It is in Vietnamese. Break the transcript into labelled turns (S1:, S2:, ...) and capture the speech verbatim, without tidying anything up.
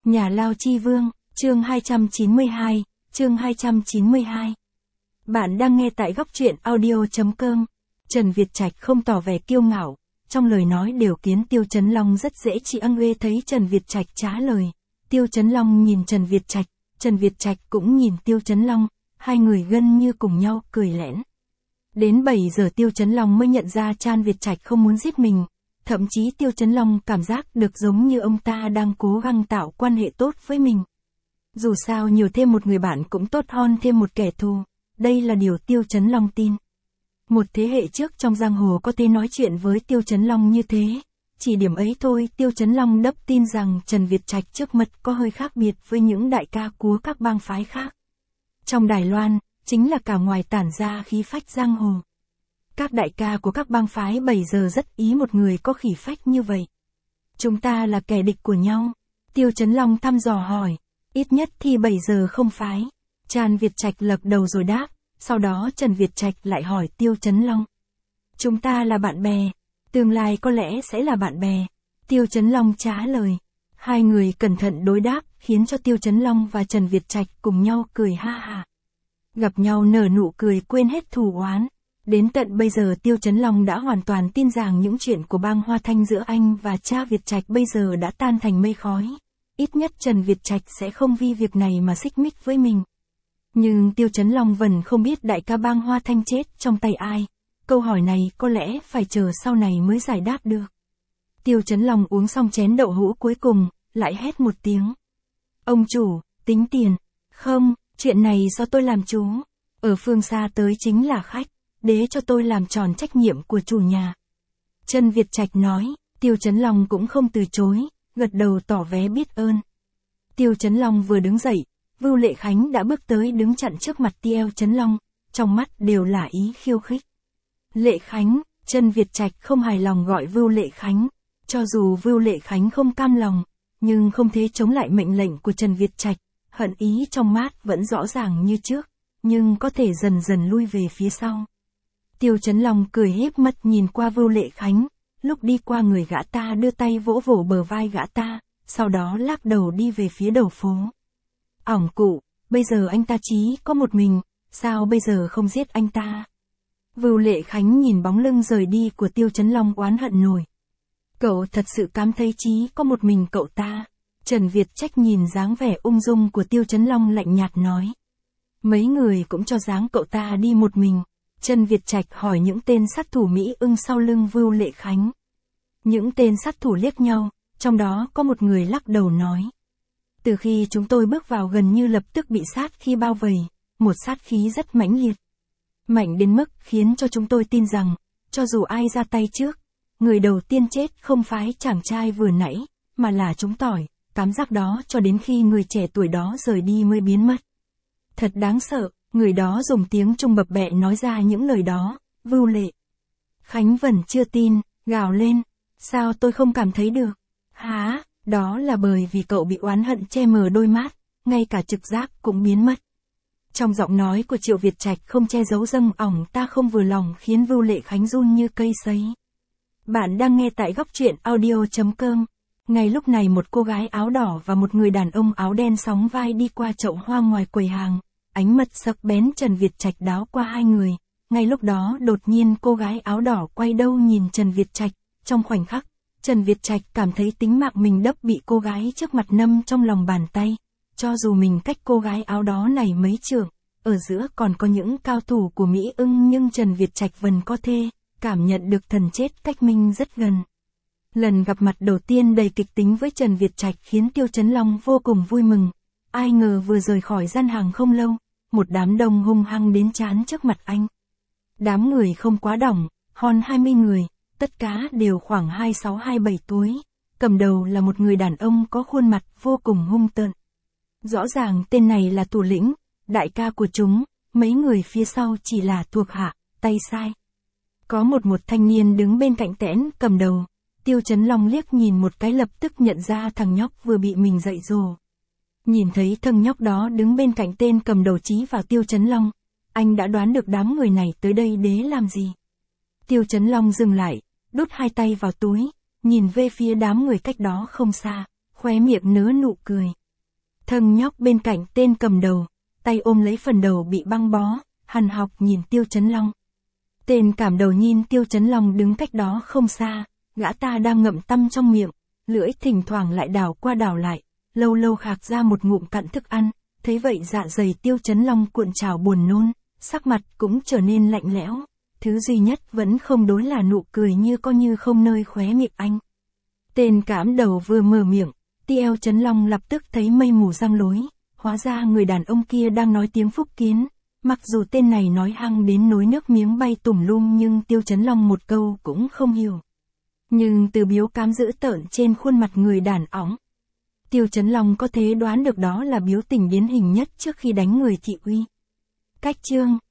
S1: Nhà Lao Chi Vương, chương hai trăm chín mươi hai, chương hai trăm chín mươi hai. Bạn đang nghe tại góc truyện audio.com. Trần Việt Trạch không tỏ vẻ kiêu ngạo, trong lời nói đều khiến Tiêu Chấn Long rất dễ chịu. Ăng Uê thấy Trần Việt Trạch trả lời. Tiêu Chấn Long nhìn Trần Việt Trạch, Trần Việt Trạch cũng nhìn Tiêu Chấn Long, hai người gần như cùng nhau cười lẽn. Đến bảy giờ Tiêu Chấn Long mới nhận ra Trần Việt Trạch không muốn giết mình. Thậm chí Tiêu Chấn Long cảm giác được giống như ông ta đang cố gắng tạo quan hệ tốt với mình. Dù sao nhiều thêm một người bạn cũng tốt hơn thêm một kẻ thù, đây là điều Tiêu Chấn Long tin. Một thế hệ trước trong giang hồ có thể nói chuyện với Tiêu Chấn Long như thế, chỉ điểm ấy thôi Tiêu Chấn Long đắp tin rằng Trần Việt Trạch trước mặt có hơi khác biệt với những đại ca của các bang phái khác. Trong Đài Loan, chính là cả ngoài tản ra khí phách giang hồ. Các đại ca của các bang phái bây giờ rất ý một người có khí phách như vậy. Chúng ta là kẻ địch của nhau. Tiêu Chấn Long thăm dò hỏi. Ít nhất thì bảy giờ không phái. Trần Việt Trạch lật đầu rồi đáp. Sau đó Trần Việt Trạch lại hỏi Tiêu Chấn Long. Chúng ta là bạn bè. Tương lai có lẽ sẽ là bạn bè. Tiêu Chấn Long trả lời. Hai người cẩn thận đối đáp khiến cho Tiêu Chấn Long và Trần Việt Trạch cùng nhau cười ha ha. Gặp nhau nở nụ cười quên hết thù oán. Đến tận bây giờ Tiêu Chấn Long đã hoàn toàn tin rằng những chuyện của bang Hoa Thanh giữa anh và cha Việt Trạch bây giờ đã tan thành mây khói. Ít nhất Trần Việt Trạch sẽ không vì việc này mà xích mích với mình. Nhưng Tiêu Chấn Long vẫn không biết đại ca bang Hoa Thanh chết trong tay ai. Câu hỏi này có lẽ phải chờ sau này mới giải đáp được. Tiêu Chấn Long uống xong chén đậu hũ cuối cùng, lại hét một tiếng. Ông chủ, tính tiền. Không, chuyện này do tôi làm chú. Ở phương xa tới chính là khách. Để cho tôi làm tròn trách nhiệm của chủ nhà. Trần Việt Trạch nói, Tiêu Chấn Long cũng không từ chối, gật đầu tỏ vẻ biết ơn. Tiêu Chấn Long vừa đứng dậy, Vưu Lệ Khánh đã bước tới đứng chặn trước mặt Tiêu Chấn Long, trong mắt đều là ý khiêu khích. Lệ Khánh, Trần Việt Trạch không hài lòng gọi Vưu Lệ Khánh, cho dù Vưu Lệ Khánh không cam lòng, nhưng không thể chống lại mệnh lệnh của Trần Việt Trạch, hận ý trong mắt vẫn rõ ràng như trước, nhưng có thể dần dần lui về phía sau. Tiêu Chấn Long cười híp mắt nhìn qua Vưu Lệ Khánh, lúc đi qua người gã ta đưa tay vỗ vỗ bờ vai gã ta, sau đó lắc đầu đi về phía đầu phố. Ỏng cụ, bây giờ anh ta chí có một mình, sao bây giờ không giết anh ta? Vưu Lệ Khánh nhìn bóng lưng rời đi của Tiêu Chấn Long oán hận nổi. Cậu thật sự cảm thấy chí có một mình cậu ta. Trần Việt Trạch nhìn dáng vẻ ung dung của Tiêu Chấn Long lạnh nhạt nói. Mấy người cũng cho dáng cậu ta đi một mình. Trần Việt Trạch hỏi những tên sát thủ Mỹ ưng sau lưng Vưu Lệ Khánh. Những tên sát thủ liếc nhau, trong đó có một người lắc đầu nói. Từ khi chúng tôi bước vào gần như lập tức bị sát khí bao vây, một sát khí rất mãnh liệt. Mạnh đến mức khiến cho chúng tôi tin rằng, cho dù ai ra tay trước, người đầu tiên chết không phải chàng trai vừa nãy, mà là chúng tỏi, cảm giác đó cho đến khi người trẻ tuổi đó rời đi mới biến mất. Thật đáng sợ. Người đó dùng tiếng Trung bập bẹ nói ra những lời đó, Vưu Lệ Khánh vẫn chưa tin, gào lên, sao tôi không cảm thấy được? Hả, đó là bởi vì cậu bị oán hận che mờ đôi mắt, ngay cả trực giác cũng biến mất. Trong giọng nói của Triệu Việt Trạch không che giấu dâng ỏng ta không vừa lòng khiến Vưu Lệ Khánh run như cây sấy. Bạn đang nghe tại góc truyện audio.com. Ngay lúc này một cô gái áo đỏ và một người đàn ông áo đen sóng vai đi qua chậu hoa ngoài quầy hàng. Ánh mắt sắc bén Trần Việt Trạch đáo qua hai người, ngay lúc đó đột nhiên cô gái áo đỏ quay đầu nhìn Trần Việt Trạch, trong khoảnh khắc, Trần Việt Trạch cảm thấy tính mạng mình đắp bị cô gái trước mặt nâm trong lòng bàn tay, cho dù mình cách cô gái áo đó này mấy trượng, ở giữa còn có những cao thủ của Mỹ ưng nhưng Trần Việt Trạch vẫn có thể cảm nhận được thần chết cách mình rất gần. Lần gặp mặt đầu tiên đầy kịch tính với Trần Việt Trạch khiến Tiêu Chấn Long vô cùng vui mừng. Ai ngờ vừa rời khỏi gian hàng không lâu, một đám đông hung hăng đến chán trước mặt anh. Đám người không quá đông, hơn hai mươi người, tất cả đều khoảng hai mươi sáu hai mươi bảy tuổi. Cầm đầu là một người đàn ông có khuôn mặt vô cùng hung tợn. Rõ ràng tên này là thủ lĩnh, đại ca của chúng, mấy người phía sau chỉ là thuộc hạ, tay sai. Có một một thanh niên đứng bên cạnh tẽn cầm đầu. Tiêu Chấn Long liếc nhìn một cái lập tức nhận ra thằng nhóc vừa bị mình dạy dỗ. Nhìn thấy thằng nhóc đó đứng bên cạnh tên cầm đầu chí vào Tiêu Chấn Long, anh đã đoán được đám người này tới đây để làm gì. Tiêu Chấn Long dừng lại, đút hai tay vào túi, nhìn về phía đám người cách đó không xa, khóe miệng nở nụ cười. Thằng nhóc bên cạnh tên cầm đầu, tay ôm lấy phần đầu bị băng bó, hằn học nhìn Tiêu Chấn Long. Tên cảm đầu nhìn Tiêu Chấn Long đứng cách đó không xa, gã ta đang ngậm tăm trong miệng, lưỡi thỉnh thoảng lại đảo qua đảo lại, lâu lâu khạc ra một ngụm cặn thức ăn, thấy vậy dạ dày Tiêu Chấn Long cuộn trào buồn nôn, sắc mặt cũng trở nên lạnh lẽo, thứ duy nhất vẫn không đối là nụ cười như có như không nơi khóe miệng anh. Tên cảm đầu vừa mở miệng, Tiêu Chấn Long lập tức thấy mây mù giăng lối, hóa ra người đàn ông kia đang nói tiếng Phúc Kiến, mặc dù tên này nói hăng đến nối nước miếng bay tùm lum nhưng Tiêu Chấn Long một câu cũng không hiểu. Nhưng từ biếu cám dữ tợn trên khuôn mặt người đàn óng, Tiêu Chấn Long có thể đoán được đó là biếu tình điển hình nhất trước khi đánh người thị uy. Cách chương